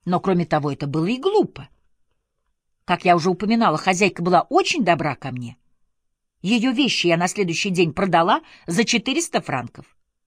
Но, кроме того, это было и глупо. Как я уже упоминала, хозяйка была очень добра ко мне. Ее вещи я на следующий день продала за 400 франков.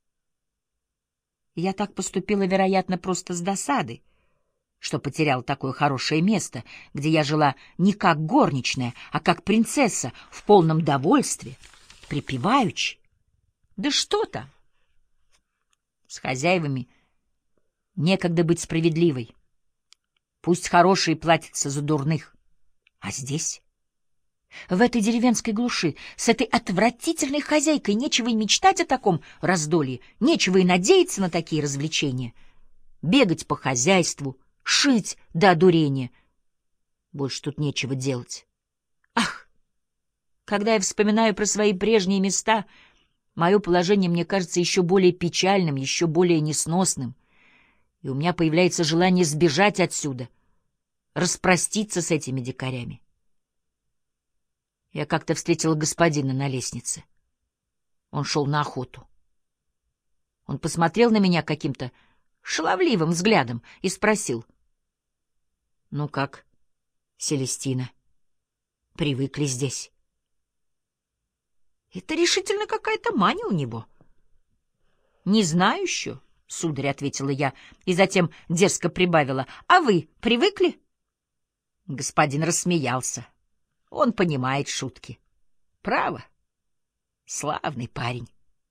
Я так поступила, вероятно, просто с досады, что потеряла такое хорошее место, где я жила не как горничная, а как принцесса, в полном довольстве, припеваючи. Да что там! С хозяевами некогда быть справедливой. Пусть хорошие платятся за дурных. А здесь, в этой деревенской глуши, с этой отвратительной хозяйкой, нечего и мечтать о таком раздолье, нечего и надеяться на такие развлечения. Бегать по хозяйству, шить до одурения. Больше тут нечего делать. Ах! Когда я вспоминаю про свои прежние места, мое положение мне кажется еще более печальным, еще более несносным, и у меня появляется желание сбежать отсюда, распроститься с этими дикарями. Я как-то встретила господина на лестнице. Он шел на охоту. Он посмотрел на меня каким-то шаловливым взглядом и спросил: «Ну как, Селестина, привыкли здесь?» Это решительно какая-то мания у него. «Не знаю еще», — сударь, — ответила я, и затем дерзко прибавила: «А вы привыкли?» Господин рассмеялся. Он понимает шутки. Право, славный парень.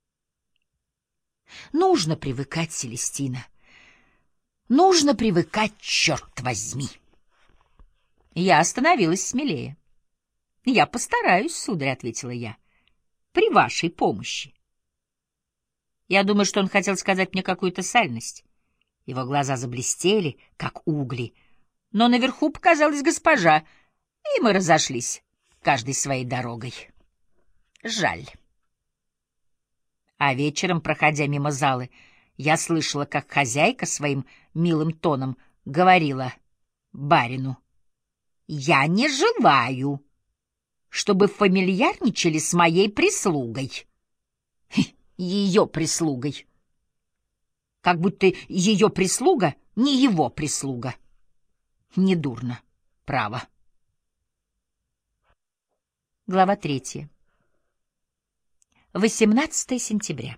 Нужно привыкать, Селестина. Нужно привыкать, черт возьми. Я остановилась смелее. «Я постараюсь, сударь», — ответила я, — «при вашей помощи». Я думаю, что он хотел сказать мне какую-то сальность. Его глаза заблестели, как угли, но наверху показалась госпожа, и мы разошлись, каждый своей дорогой. Жаль. А вечером, проходя мимо залы, я слышала, как хозяйка своим милым тоном говорила барину: «Я не желаю, чтобы фамильярничали с моей прислугой». Ее прислугой. Как будто ее прислуга не его прислуга. Недурно, право. Глава 3. 18 сентября.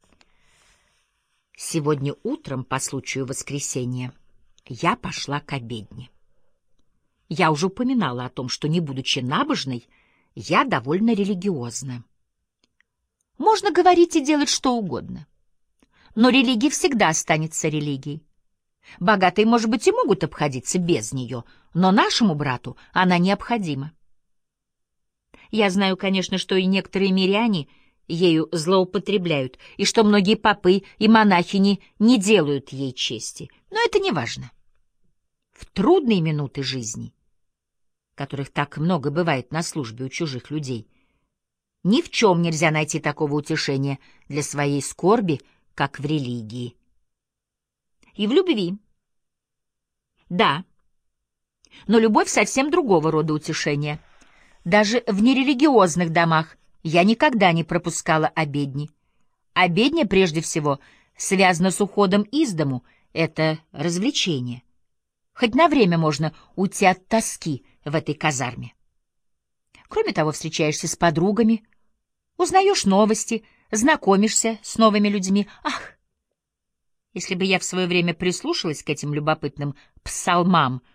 Сегодня утром, по случаю воскресенья, я пошла к обедне. Я уже упоминала о том, что, не будучи набожной, я довольно религиозна. Можно говорить и делать что угодно, но религия всегда останется религией. Богатые, может быть, и могут обходиться без нее, но нашему брату она необходима. Я знаю, конечно, что и некоторые миряне ею злоупотребляют, и что многие попы и монахини не делают ей чести, но это не важно. В трудные минуты жизни, которых так много бывает на службе у чужих людей, ни в чем нельзя найти такого утешения для своей скорби, как в религии. И в любви. Да, но любовь совсем другого рода утешения. Даже в нерелигиозных домах я никогда не пропускала обедни. Обедня, прежде всего, связана с уходом из дому, это развлечение. Хоть на время можно уйти от тоски в этой казарме. Кроме того, встречаешься с подругами, узнаешь новости, знакомишься с новыми людьми. Ах, если бы я в свое время прислушалась к этим любопытным псалмам